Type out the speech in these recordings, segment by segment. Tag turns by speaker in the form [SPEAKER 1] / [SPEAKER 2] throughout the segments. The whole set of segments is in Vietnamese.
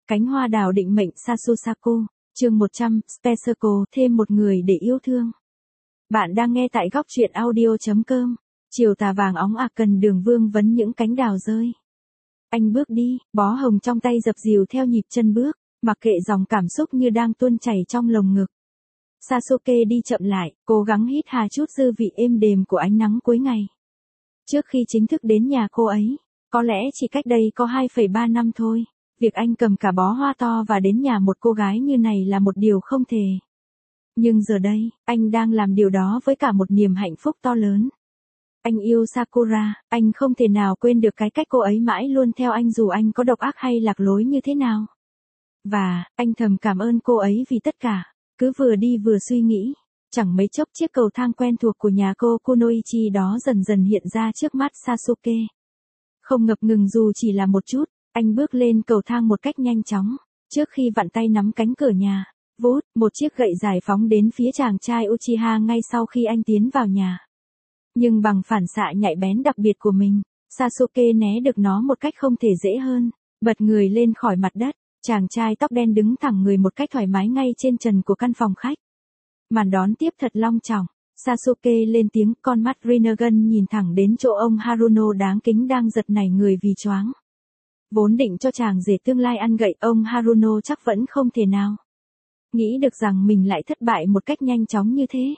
[SPEAKER 1] Cánh hoa đào định mệnh Sasusako, chương 100, Special, thêm một người để yêu thương. Bạn đang nghe tại góc truyện audio.com. Chiều tà vàng óng ạc cần đường vương vấn những cánh đào rơi. Anh bước đi, bó hồng trong tay dập dìu theo nhịp chân bước, mặc kệ dòng cảm xúc như đang tuôn chảy trong lồng ngực. Sasuke đi chậm lại, cố gắng hít hà chút dư vị êm đềm của ánh nắng cuối ngày. Trước khi chính thức đến nhà cô ấy, có lẽ chỉ cách đây có 2,3 năm thôi, việc anh cầm cả bó hoa to và đến nhà một cô gái như này là một điều không thể. Nhưng giờ đây, anh đang làm điều đó với cả một niềm hạnh phúc to lớn. Anh yêu Sakura, anh không thể nào quên được cái cách cô ấy mãi luôn theo anh dù anh có độc ác hay lạc lối như thế nào. Và, anh thầm cảm ơn cô ấy vì tất cả. Cứ vừa đi vừa suy nghĩ, chẳng mấy chốc chiếc cầu thang quen thuộc của nhà cô Kunoichi đó dần dần hiện ra trước mắt Sasuke. Không ngập ngừng dù chỉ là một chút, anh bước lên cầu thang một cách nhanh chóng, trước khi vặn tay nắm cánh cửa nhà, vút, một chiếc gậy giải phóng đến phía chàng trai Uchiha ngay sau khi anh tiến vào nhà. Nhưng bằng phản xạ nhạy bén đặc biệt của mình, Sasuke né được nó một cách không thể dễ hơn, bật người lên khỏi mặt đất. Chàng trai tóc đen đứng thẳng người một cách thoải mái ngay trên trần của căn phòng khách. Màn đón tiếp thật long trọng. Sasuke lên tiếng, con mắt Rinnegan nhìn thẳng đến chỗ ông Haruno đáng kính đang giật nảy người vì choáng. Vốn định cho chàng rể tương lai ăn gậy, ông Haruno chắc vẫn không thể nào nghĩ được rằng mình lại thất bại một cách nhanh chóng như thế.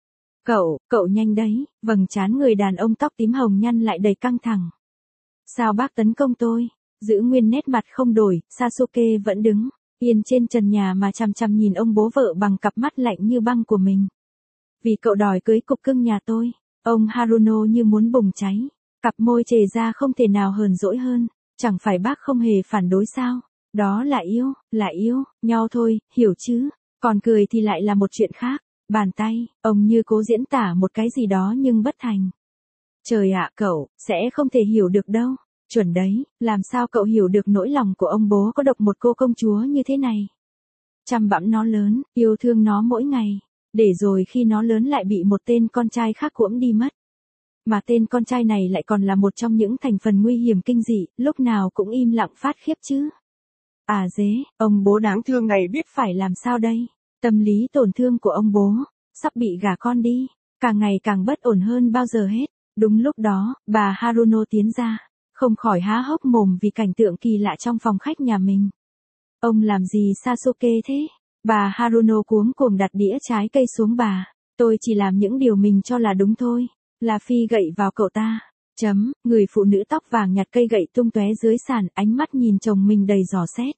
[SPEAKER 1] Cậu nhanh đấy, vầng trán người đàn ông tóc tím hồng nhăn lại đầy căng thẳng. Sao bác tấn công tôi? Giữ nguyên nét mặt không đổi, Sasuke vẫn đứng yên trên trần nhà mà chằm chằm nhìn ông bố vợ bằng cặp mắt lạnh như băng của mình. Vì cậu đòi cưới cục cưng nhà tôi, ông Haruno như muốn bùng cháy, cặp môi chề ra không thể nào hờn dỗi hơn, chẳng phải bác không hề phản đối sao? Đó là yêu nhau thôi, hiểu chứ? Còn cười thì lại là một chuyện khác. Bàn tay, ông như cố diễn tả một cái gì đó nhưng bất thành. Trời ạ, cậu sẽ không thể hiểu được đâu. Chuẩn đấy, làm sao cậu hiểu được nỗi lòng của ông bố có độc một cô công chúa như thế này. Chăm bẵm nó lớn, yêu thương nó mỗi ngày, để rồi khi nó lớn lại bị một tên con trai khác cuỗm đi mất. Mà tên con trai này lại còn là một trong những thành phần nguy hiểm kinh dị, lúc nào cũng im lặng phát khiếp chứ. À dế, ông bố đáng thương này biết phải làm sao đây. Tâm lý tổn thương của ông bố, sắp bị gả con đi, càng ngày càng bất ổn hơn bao giờ hết. Đúng lúc đó, bà Haruno tiến ra. Không khỏi há hốc mồm vì cảnh tượng kỳ lạ trong phòng khách nhà mình. Ông làm gì Sasuke thế? Bà Haruno cuống cuồng đặt đĩa trái cây xuống bà. Tôi chỉ làm những điều mình cho là đúng thôi. Là phi gậy vào cậu ta. Người phụ nữ tóc vàng nhặt cây gậy tung tóe dưới sàn, ánh mắt nhìn chồng mình đầy dò xét.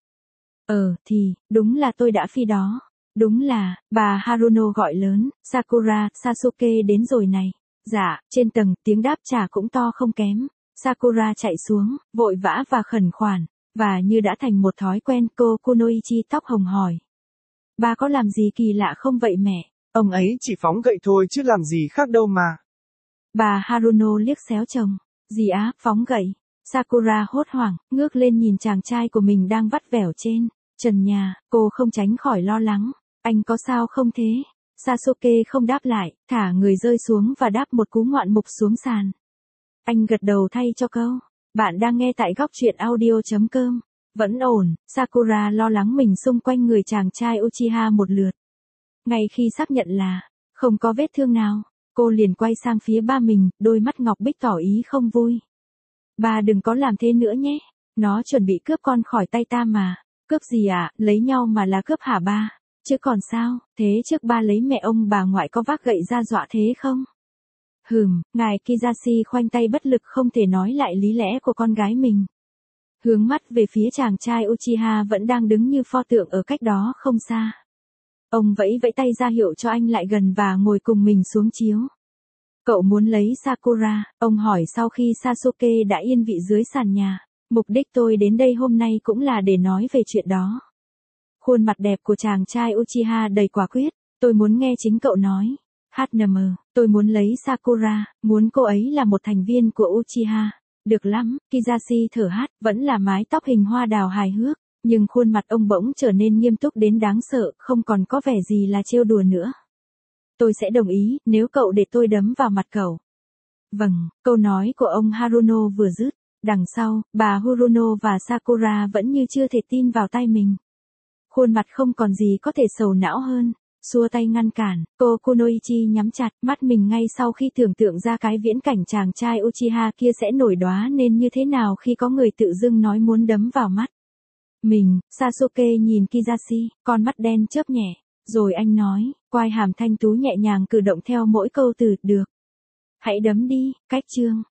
[SPEAKER 1] Thì, đúng là tôi đã phi đó. Đúng là, bà Haruno gọi lớn, Sakura, Sasuke đến rồi này. Dạ, trên tầng, tiếng đáp trả cũng to không kém. Sakura chạy xuống, vội vã và khẩn khoản, và như đã thành một thói quen cô Kunoichi tóc hồng hỏi. Ba có làm gì kỳ lạ không vậy mẹ?
[SPEAKER 2] Ông ấy chỉ phóng gậy thôi chứ làm gì khác đâu mà.
[SPEAKER 1] Bà Haruno liếc xéo chồng. Gì á, phóng gậy? Sakura hốt hoảng, ngước lên nhìn chàng trai của mình đang vắt vẻo trên trần nhà, cô không tránh khỏi lo lắng. Anh có sao không thế? Sasuke không đáp lại, thả người rơi xuống và đáp một cú ngoạn mục xuống sàn. Anh gật đầu thay cho câu. Bạn đang nghe tại góc truyện audio.com. Vẫn ổn, Sakura lo lắng mình xung quanh người chàng trai Uchiha một lượt. Ngay khi xác nhận là không có vết thương nào, cô liền quay sang phía ba mình, đôi mắt ngọc bích tỏ ý không vui. Ba đừng có làm thế nữa nhé. Nó chuẩn bị cướp con khỏi tay ta mà. Cướp gì ạ, lấy nhau mà là cướp hả ba? Chứ còn sao, thế trước ba lấy mẹ ông bà ngoại có vác gậy ra dọa thế không? Ngài Kizashi khoanh tay bất lực không thể nói lại lý lẽ của con gái mình. Hướng mắt về phía chàng trai Uchiha vẫn đang đứng như pho tượng ở cách đó không xa. Ông vẫy vẫy tay ra hiệu cho anh lại gần và ngồi cùng mình xuống chiếu. Cậu muốn lấy Sakura, ông hỏi sau khi Sasuke đã yên vị dưới sàn nhà. Mục đích tôi đến đây hôm nay cũng là để nói về chuyện đó. Khuôn mặt đẹp của chàng trai Uchiha đầy quả quyết, tôi muốn nghe chính cậu nói. Tôi muốn lấy Sakura, muốn cô ấy là một thành viên của Uchiha. Được lắm, Kizashi thở hát, vẫn là mái tóc hình hoa đào hài hước, nhưng khuôn mặt ông bỗng trở nên nghiêm túc đến đáng sợ, không còn có vẻ gì là trêu đùa nữa. Tôi sẽ đồng ý, nếu cậu để tôi đấm vào mặt cậu. Vâng, câu nói của ông Haruno vừa dứt, Đằng sau, bà Haruno và Sakura vẫn như chưa thể tin vào tay mình. Khuôn mặt không còn gì có thể sầu não hơn. Xua tay ngăn cản, cô Kunoichi nhắm chặt mắt mình ngay sau khi tưởng tượng ra cái viễn cảnh chàng trai Uchiha kia sẽ nổi đoá nên như thế nào khi có người tự dưng nói muốn đấm vào mắt mình. Sasuke nhìn Kizashi, con mắt đen chớp nhẹ, rồi anh nói, quai hàm thanh tú nhẹ nhàng cử động theo mỗi câu từ, được. Hãy đấm đi, cách chương.